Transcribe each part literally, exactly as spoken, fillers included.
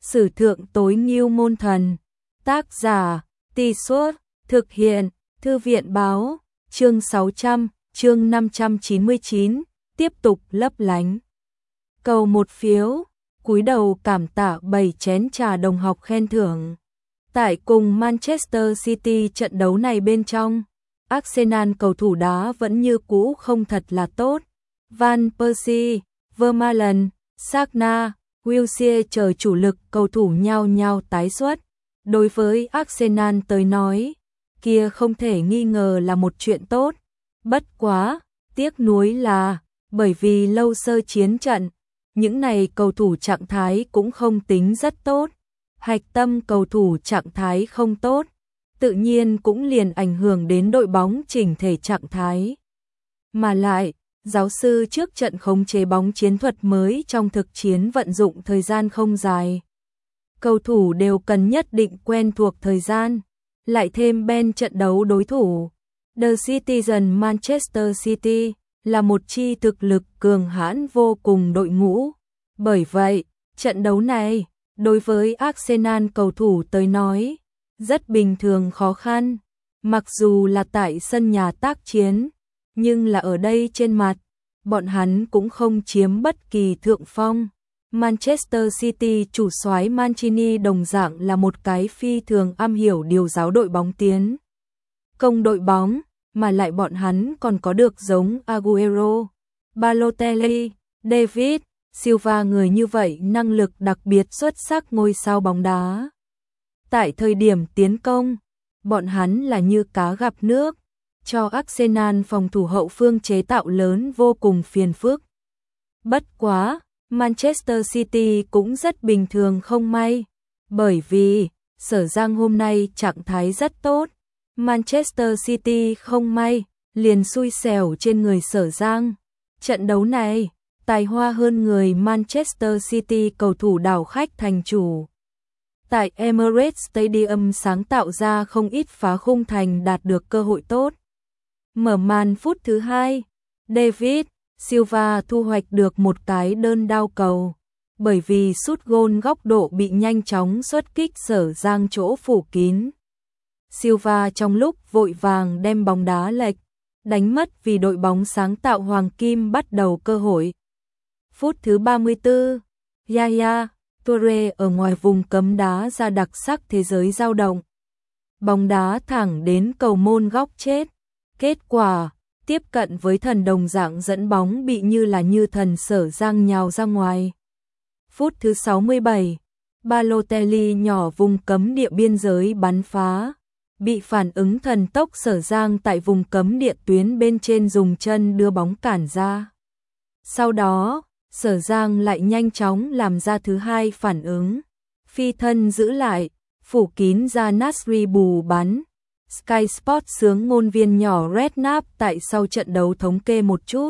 Sử thượng tối ngưu môn thần. Tác giả, Tì Suốt, thực hiện, Thư viện báo, chương sáu trăm, chương năm trăm chín mươi chín, tiếp tục lấp lánh. Cầu một phiếu, cúi đầu cảm tạ bảy chén trà đồng học khen thưởng. Tại cùng Manchester City trận đấu này bên trong, Arsenal cầu thủ đá vẫn như cũ không thật là tốt. Van Persie, Vermaelen, Sagna, Wilshere chờ chủ lực cầu thủ nhau nhau tái xuất. Đối với Arsenal tới nói, kia không thể nghi ngờ là một chuyện tốt. Bất quá, tiếc nuối là, bởi vì lâu sơ chiến trận, những này cầu thủ trạng thái cũng không tính rất tốt. Hạch tâm cầu thủ trạng thái không tốt, tự nhiên cũng liền ảnh hưởng đến đội bóng chỉnh thể trạng thái. Mà lại, giáo sư trước trận khống chế bóng chiến thuật mới trong thực chiến vận dụng thời gian không dài. Cầu thủ đều cần nhất định quen thuộc thời gian, lại thêm bên trận đấu đối thủ. The Citizen Manchester City là một chi thực lực cường hãn vô cùng đội ngũ. Bởi vậy, trận đấu này, đối với Arsenal cầu thủ tới nói, rất bình thường khó khăn. Mặc dù là tại sân nhà tác chiến, nhưng là ở đây trên mặt, bọn hắn cũng không chiếm bất kỳ thượng phong. Manchester City chủ soái Mancini đồng dạng là một cái phi thường am hiểu điều giáo đội bóng tiến công đội bóng, mà lại bọn hắn còn có được giống Aguero, Balotelli, David Silva người như vậy năng lực đặc biệt xuất sắc ngôi sao bóng đá. Tại thời điểm tiến công, bọn hắn là như cá gặp nước, cho Arsenal phòng thủ hậu phương chế tạo lớn vô cùng phiền phức. Bất quá, Manchester City cũng rất bình thường không may, bởi vì Sở Giang hôm nay trạng thái rất tốt. Manchester City không may, liền xui xẻo trên người Sở Giang. Trận đấu này, tài hoa hơn người Manchester City cầu thủ đảo khách thành chủ. Tại Emirates Stadium sáng tạo ra không ít phá khung thành đạt được cơ hội tốt. Mở màn phút thứ hai, David Silva thu hoạch được một cái đơn đao cầu, bởi vì sút gôn góc độ bị nhanh chóng xuất kích Sở Giang chỗ phủ kín. Silva trong lúc vội vàng đem bóng đá lệch, đánh mất vì đội bóng sáng tạo hoàng kim bắt đầu cơ hội. Phút thứ ba mươi tư, Yaya Toure ở ngoài vùng cấm đá ra đặc sắc thế giới dao động. Bóng đá thẳng đến cầu môn góc chết. Kết quả, tiếp cận với thần đồng dạng dẫn bóng bị như là như thần Sở Giang nhào ra ngoài. Phút thứ sáu mươi bảy, Balotelli nhỏ vùng cấm địa biên giới bắn phá, bị phản ứng thần tốc Sở Giang tại vùng cấm địa tuyến bên trên dùng chân đưa bóng cản ra. Sau đó, Sở Giang lại nhanh chóng làm ra thứ hai phản ứng, phi thân giữ lại, phủ kín ra Nasri bù bắn. Sky Sports sướng ngôn viên nhỏ Redknapp tại sau trận đấu thống kê một chút.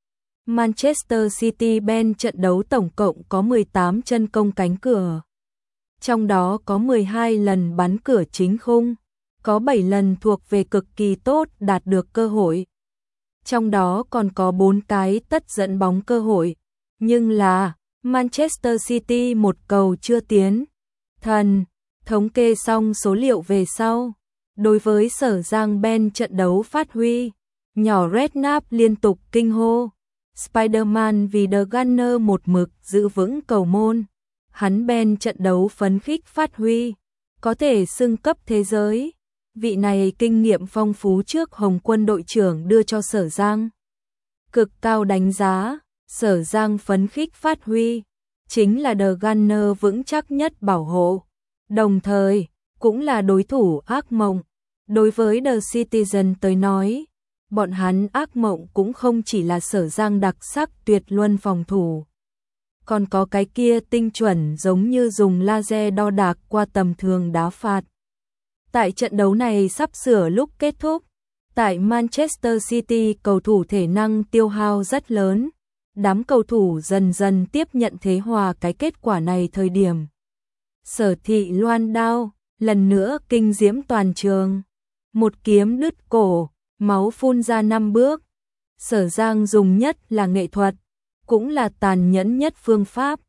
Manchester City bên trận đấu tổng cộng có mười tám chân công cánh cửa. Trong đó có mười hai lần bắn cửa chính khung, có bảy lần thuộc về cực kỳ tốt đạt được cơ hội. Trong đó còn có bốn cái tất dẫn bóng cơ hội, nhưng là Manchester City một cầu chưa tiến. Thần, thống kê xong số liệu về sau. Đối với Sở Giang bên trận đấu phát huy, nhỏ Redknapp liên tục kinh hô. Spider-Man vì The Gunner một mực giữ vững cầu môn. Hắn bên trận đấu phấn khích phát huy, có thể xưng cấp thế giới. Vị này kinh nghiệm phong phú trước Hồng Quân đội trưởng đưa cho Sở Giang cực cao đánh giá. Sở Giang phấn khích phát huy, chính là The Gunner vững chắc nhất bảo hộ. Đồng thời, cũng là đối thủ ác mộng. Đối với The Citizen tới nói, bọn hắn ác mộng cũng không chỉ là Sở Giang đặc sắc tuyệt luân phòng thủ. Còn có cái kia tinh chuẩn giống như dùng laser đo đạc qua tầm thường đá phạt. Tại trận đấu này sắp sửa lúc kết thúc, tại Manchester City cầu thủ thể năng tiêu hao rất lớn. Đám cầu thủ dần dần tiếp nhận thế hòa cái kết quả này thời điểm. Sở Thị loan đao, lần nữa kinh diễm toàn trường. Một kiếm đứt cổ, máu phun ra năm bước. Sở Giang dùng nhất là nghệ thuật, cũng là tàn nhẫn nhất phương pháp.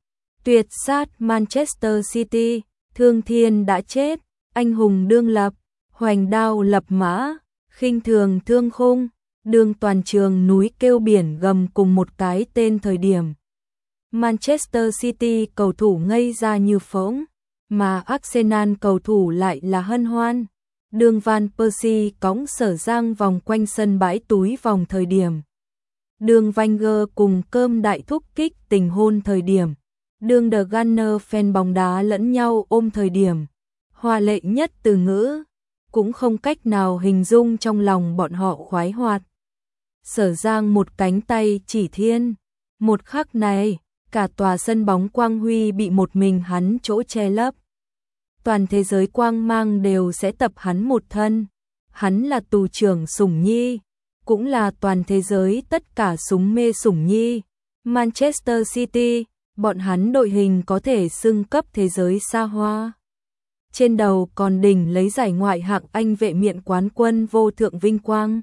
tuyệt sát Manchester City, thương thiên đã chết, anh hùng đương lập, hoành đao lập mã, khinh thường thương khung, đương toàn trường núi kêu biển gầm cùng một cái tên thời điểm. Manchester City cầu thủ ngây ra như phỗng, mà Arsenal cầu thủ lại là hân hoan. Đường Van Persie cõng Sở Giang vòng quanh sân bãi túi vòng thời điểm. Đường Wenger cùng cơm đại thúc kích tình hôn thời điểm. Đường The Gunner fan bóng đá lẫn nhau ôm thời điểm. Hoa lệ nhất từ ngữ, cũng không cách nào hình dung trong lòng bọn họ khoái hoạt. Sở Giang một cánh tay chỉ thiên, một khắc này, cả tòa sân bóng quang huy bị một mình hắn chỗ che lấp. Toàn thế giới quang mang đều sẽ tập hắn một thân. Hắn là tù trưởng Sủng Nhi, cũng là toàn thế giới tất cả súng mê Sủng Nhi. Manchester City, bọn hắn đội hình có thể xưng cấp thế giới xa hoa. Trên đầu còn đỉnh lấy giải ngoại hạng Anh vệ miện quán quân vô thượng vinh quang.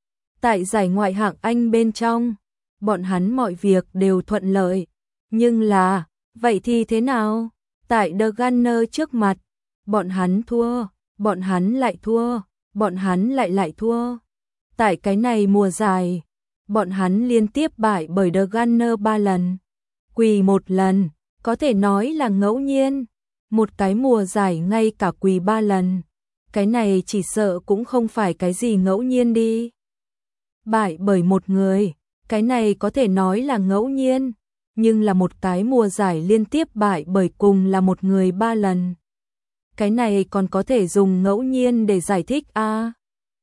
Tại giải ngoại hạng Anh bên trong, bọn hắn mọi việc đều thuận lợi. Nhưng là, vậy thì thế nào? Tại The Gunner trước mặt, bọn hắn thua, bọn hắn lại thua, bọn hắn lại lại thua. Tại cái này mùa giải, bọn hắn liên tiếp bại bởi The Gunner ba lần. Quỳ một lần, có thể nói là ngẫu nhiên. Một cái mùa giải ngay cả quỳ ba lần. Cái này chỉ sợ cũng không phải cái gì ngẫu nhiên đi. Bại bởi một người, cái này có thể nói là ngẫu nhiên. Nhưng là một cái mùa giải liên tiếp bại bởi cùng là một người ba lần. Cái này còn có thể dùng ngẫu nhiên để giải thích a à.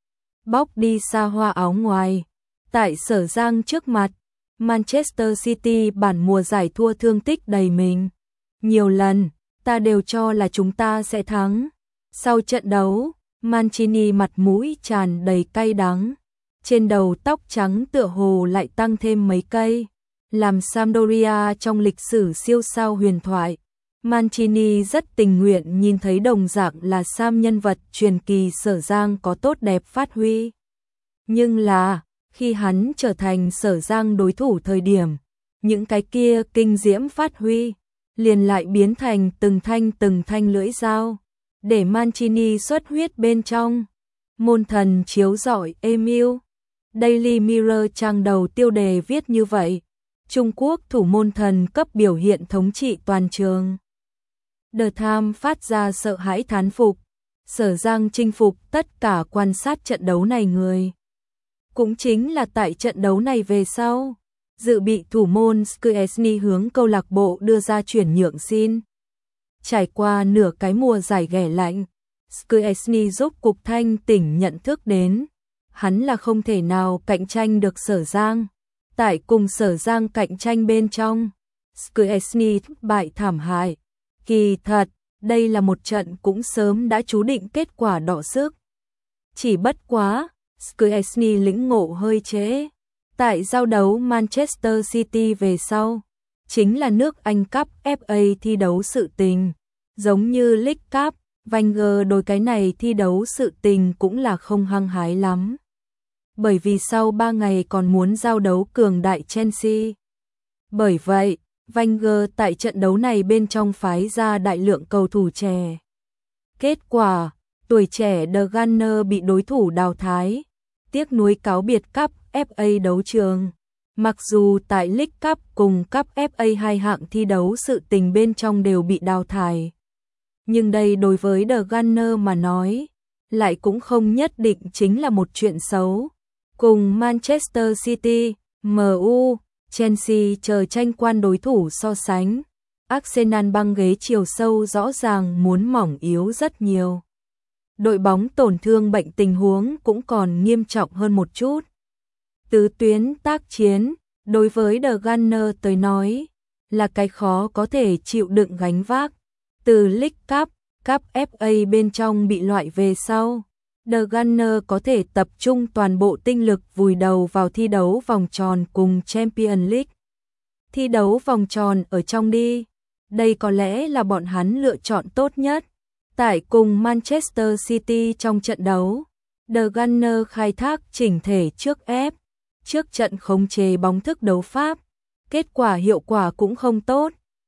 Bóc đi xa hoa áo ngoài. Tại Sở Giang trước mặt, Manchester City bản mùa giải thua thương tích đầy mình. Nhiều lần, ta đều cho là chúng ta sẽ thắng. Sau trận đấu, Mancini mặt mũi tràn đầy cay đắng. Trên đầu tóc trắng tựa hồ lại tăng thêm mấy cây. Làm Sampdoria trong lịch sử siêu sao huyền thoại. Mancini rất tình nguyện nhìn thấy đồng dạng là Sam nhân vật truyền kỳ Sở Giang có tốt đẹp phát huy. Nhưng là, khi hắn trở thành Sở Giang đối thủ thời điểm, những cái kia kinh diễm phát huy, liền lại biến thành từng thanh từng thanh lưỡi dao, để Mancini xuất huyết bên trong. Môn thần chiếu rọi Emil. Daily Mirror trang đầu tiêu đề viết như vậy. Trung Quốc thủ môn thần cấp biểu hiện thống trị toàn trường. The Times phát ra sợ hãi thán phục. Sở Giang chinh phục tất cả quan sát trận đấu này người. Cũng chính là tại trận đấu này về sau, dự bị thủ môn Szczesny hướng câu lạc bộ đưa ra chuyển nhượng xin. Trải qua nửa cái mùa giải ghẻ lạnh, Szczesny giúp cục thanh tỉnh nhận thức đến, hắn là không thể nào cạnh tranh được Sở Giang. Tại cùng Sở Giang cạnh tranh bên trong, Szczesny bại thảm hại. Kỳ thật, đây là một trận cũng sớm đã chú định kết quả đọ sức. Chỉ bất quá, Szczesny lĩnh ngộ hơi trễ. Tại giao đấu Manchester City về sau, chính là nước Anh Cup ép a thi đấu sự tình. Giống như League Cup, Wenger đối cái này thi đấu sự tình cũng là không hăng hái lắm. Bởi vì sau ba ngày còn muốn giao đấu cường đại Chelsea. Bởi vậy, Wenger tại trận đấu này bên trong phái ra đại lượng cầu thủ trẻ. Kết quả, tuổi trẻ The Gunner bị đối thủ đào thải. Tiếc nuối cáo biệt Cup ép a đấu trường. Mặc dù tại League Cup cùng Cup ép a hai hạng thi đấu sự tình bên trong đều bị đào thải. Nhưng đây đối với The Gunner mà nói, lại cũng không nhất định chính là một chuyện xấu. Cùng Manchester City, em u, Chelsea chờ tranh quan đối thủ so sánh, Arsenal băng ghế chiều sâu rõ ràng muốn mỏng yếu rất nhiều. Đội bóng tổn thương bệnh tình huống cũng còn nghiêm trọng hơn một chút. Tứ tuyến tác chiến, đối với The Gunner tới nói, là cái khó có thể chịu đựng gánh vác. Từ League Cup, Cup ép a bên trong bị loại về sau, The Gunner có thể tập trung toàn bộ tinh lực vùi đầu vào thi đấu vòng tròn cùng Champions League. Thi đấu vòng tròn ở trong đi, đây có lẽ là bọn hắn lựa chọn tốt nhất. Tại cùng Manchester City trong trận đấu, The Gunner khai thác chỉnh thể trước ép, trước trận khống chế bóng thức đấu pháp, kết quả hiệu quả cũng không tốt.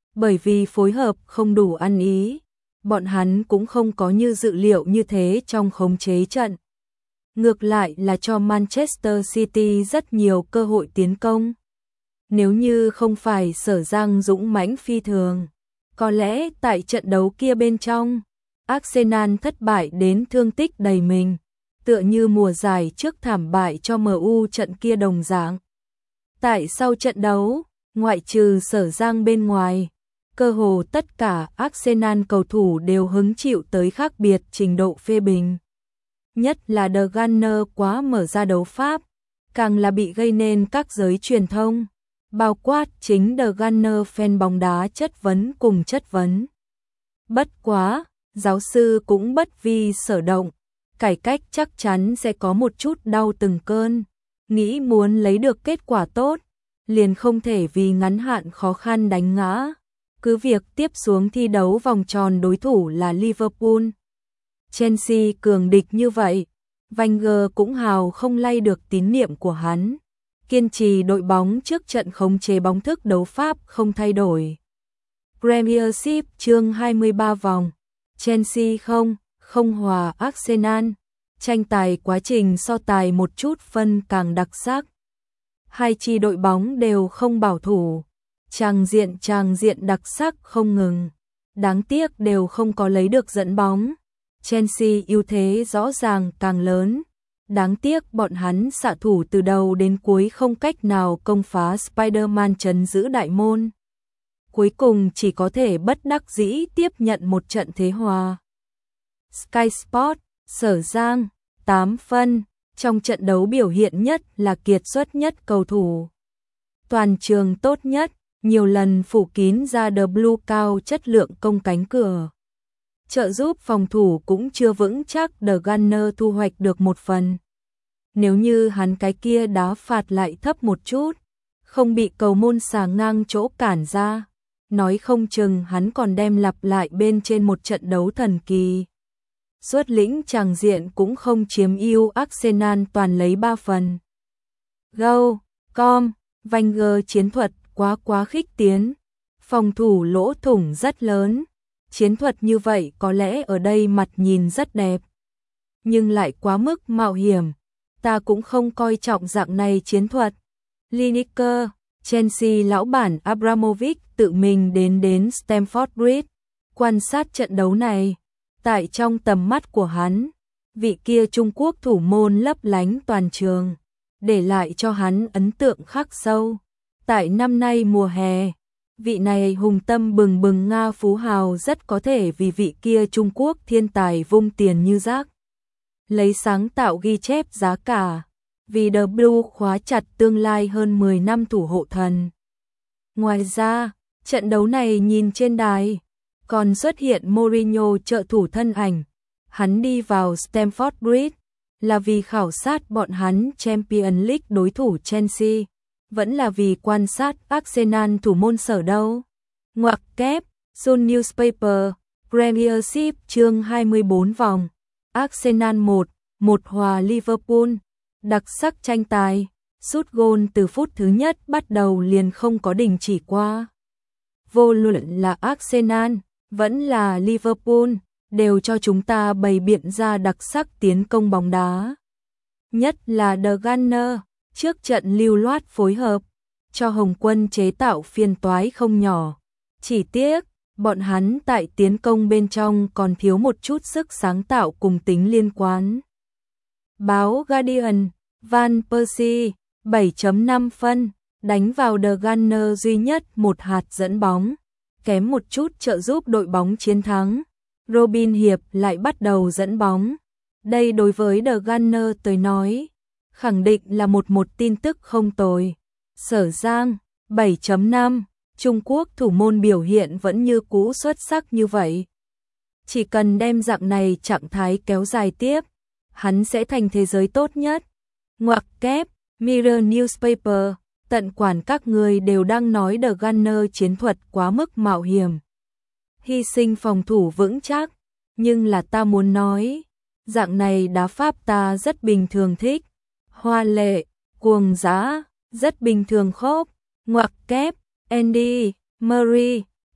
Bởi vì phối hợp không đủ ăn ý, bọn hắn cũng không có như dự liệu như thế trong khống chế trận. Ngược lại là cho Manchester City rất nhiều cơ hội tiến công. Nếu như không phải Sở Giang dũng mãnh phi thường, có lẽ tại trận đấu kia bên trong, Arsenal thất bại đến thương tích đầy mình, tựa như mùa giải trước thảm bại cho em u trận kia đồng dạng. Tại sau trận đấu, ngoại trừ Sở Giang bên ngoài, cơ hồ tất cả Arsenal cầu thủ đều hứng chịu tới khác biệt trình độ phê bình. Nhất là The Gunner quá mở ra đấu pháp, càng là bị gây nên các giới truyền thông, bao quát chính The Gunner fan bóng đá chất vấn cùng chất vấn. Bất quá, giáo sư cũng bất vi sở động, cải cách chắc chắn sẽ có một chút đau từng cơn, nghĩ muốn lấy được kết quả tốt, liền không thể vì ngắn hạn khó khăn đánh ngã. Cứ việc tiếp xuống thi đấu vòng tròn đối thủ là Liverpool, Chelsea cường địch như vậy, Wenger cũng hào không lay được tín niệm của hắn, kiên trì đội bóng trước trận khống chế bóng thức đấu pháp không thay đổi. Premiership chương hai mươi ba vòng, Chelsea không, không hòa Arsenal, tranh tài quá trình so tài một chút phân càng đặc sắc. Hai chi đội bóng đều không bảo thủ, tràng diện tràng diện đặc sắc không ngừng, đáng tiếc đều không có lấy được dẫn bóng. Chelsea ưu thế rõ ràng càng lớn, đáng tiếc bọn hắn xạ thủ từ đầu đến cuối không cách nào công phá Spider-Man trấn giữ đại môn. Cuối cùng chỉ có thể bất đắc dĩ tiếp nhận một trận thế hòa. Sky Sport, Sở Giang, tám phân, trong trận đấu biểu hiện nhất là kiệt xuất nhất cầu thủ. Toàn trường tốt nhất, nhiều lần phủ kín ra The Blue cao chất lượng công cánh cửa. Trợ giúp phòng thủ cũng chưa vững chắc, The Gunner thu hoạch được một phần. Nếu như hắn cái kia đá phạt lại thấp một chút, không bị cầu môn xà ngang chỗ cản ra, nói không chừng hắn còn đem lặp lại bên trên một trận đấu thần kỳ. Xuất lĩnh tràng diện cũng không chiếm ưu, Arsenal toàn lấy ba phần. Go, com, Wenger chiến thuật quá quá khích tiến, phòng thủ lỗ thủng rất lớn. Chiến thuật như vậy có lẽ ở đây mặt nhìn rất đẹp, nhưng lại quá mức mạo hiểm, ta cũng không coi trọng dạng này chiến thuật. Lineker, Chelsea lão bản Abramovich tự mình đến đến Stamford Bridge, quan sát trận đấu này. Tại trong tầm mắt của hắn, vị kia Trung Quốc thủ môn lấp lánh toàn trường, để lại cho hắn ấn tượng khắc sâu. Tại năm nay mùa hè, vị này hùng tâm bừng bừng Nga phú hào rất có thể vì vị kia Trung Quốc thiên tài vung tiền như rác. Lấy sáng tạo ghi chép giá cả, vì The Blue khóa chặt tương lai hơn mười năm thủ hộ thần. Ngoài ra, trận đấu này nhìn trên đài, còn xuất hiện Mourinho trợ thủ thân ảnh. Hắn đi vào Stamford Bridge là vì khảo sát bọn hắn Champions League đối thủ Chelsea, vẫn là vì quan sát Arsenal thủ môn Sở đâu. Ngoặc kép, Sun Newspaper, Premiership chương hai mươi bốn vòng, Arsenal một, một hòa Liverpool, đặc sắc tranh tài, sút gôn từ phút thứ nhất bắt đầu liền không có đình chỉ qua. Vô luận là Arsenal, vẫn là Liverpool, đều cho chúng ta bày biện ra đặc sắc tiến công bóng đá. Nhất là The Gunner, trước trận lưu loát phối hợp, cho Hồng Quân chế tạo phiền toái không nhỏ. Chỉ tiếc, bọn hắn tại tiến công bên trong còn thiếu một chút sức sáng tạo cùng tính liên quan. Báo Guardian, Van Persie, bảy chấm năm phân, đánh vào The Gunner duy nhất một hạt dẫn bóng, kém một chút trợ giúp đội bóng chiến thắng. Robin Hiệp lại bắt đầu dẫn bóng. Đây đối với The Gunner tới nói, khẳng định là một một tin tức không tồi. Sở Giang, bảy chấm năm, Trung Quốc thủ môn biểu hiện vẫn như cũ xuất sắc như vậy. Chỉ cần đem dạng này trạng thái kéo dài tiếp, hắn sẽ thành thế giới tốt nhất. Ngoặc kép, Mirror Newspaper, tận quản các người đều đang nói The Gunner chiến thuật quá mức mạo hiểm, hy sinh phòng thủ vững chắc, nhưng là ta muốn nói, dạng này đá pháp ta rất bình thường thích, hoa lệ, cuồng dã, rất bình thường khớp. Ngoặc kép, Andy Murray,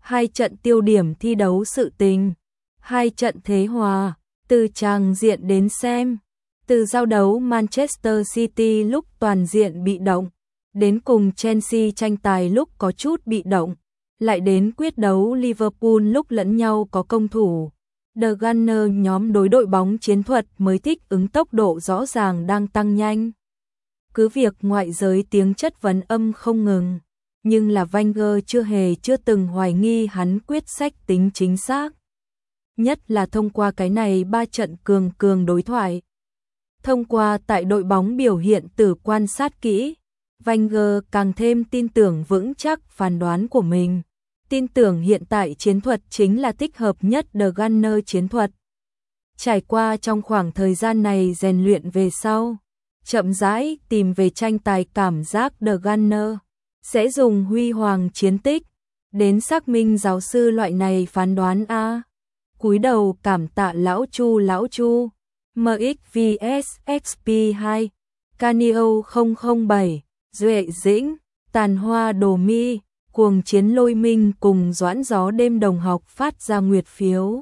hai trận tiêu điểm thi đấu sự tình, hai trận thế hòa, từ tràng diện đến xem, từ giao đấu Manchester City lúc toàn diện bị động, đến cùng Chelsea tranh tài lúc có chút bị động, lại đến quyết đấu Liverpool lúc lẫn nhau có công thủ. The Gunner nhóm đối đội bóng chiến thuật mới thích ứng tốc độ rõ ràng đang tăng nhanh. Cứ việc ngoại giới tiếng chất vấn âm không ngừng, nhưng là Wenger chưa hề chưa từng hoài nghi hắn quyết sách tính chính xác. Nhất là thông qua cái này ba trận cường cường đối thoại. Thông qua tại đội bóng biểu hiện từ quan sát kỹ, Wenger càng thêm tin tưởng vững chắc phán đoán của mình. Tin tưởng hiện tại chiến thuật chính là thích hợp nhất The Gunner chiến thuật. Trải qua trong khoảng thời gian này rèn luyện về sau, chậm rãi tìm về tranh tài cảm giác The Gunner sẽ dùng huy hoàng chiến tích đến xác minh giáo sư loại này phán đoán a. Cúi đầu cảm tạ lão Chu lão Chu. em ích vê ét ích pê hai, Canio không không bảy, Duệ Dĩnh, Tàn Hoa Đồ Mi, Cuồng Chiến Lôi Minh cùng Doãn Gió Đêm Đồng Học phát ra nguyệt phiếu.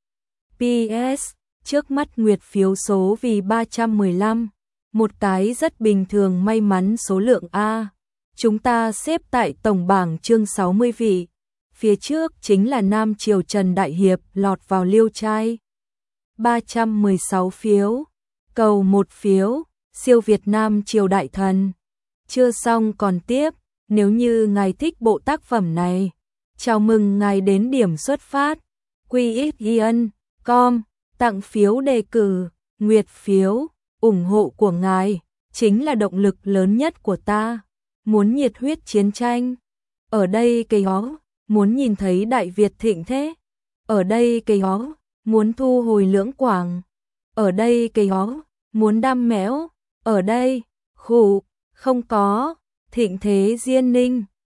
pê ét, trước mắt nguyệt phiếu số vì ba trăm mười lăm, một cái rất bình thường may mắn số lượng A. Chúng ta xếp tại tổng bảng chương sáu mươi vị, phía trước chính là Nam Triều Trần Đại Hiệp lọt vào liêu trai. ba trăm mười sáu phiếu, cầu một phiếu, siêu Việt Nam Triều Đại Thần. Chưa xong còn tiếp, nếu như ngài thích bộ tác phẩm này, chào mừng ngài đến điểm xuất phát, quy ích chấm com, tặng phiếu đề cử, nguyệt phiếu, ủng hộ của ngài, chính là động lực lớn nhất của ta. Muốn nhiệt huyết chiến tranh, ở đây cây hó, muốn nhìn thấy Đại Việt thịnh thế, ở đây cây hó, muốn thu hồi Lưỡng Quảng, ở đây cây hó, muốn đam mẽo, ở đây, khủ, không có, thịnh thế Diên Ninh,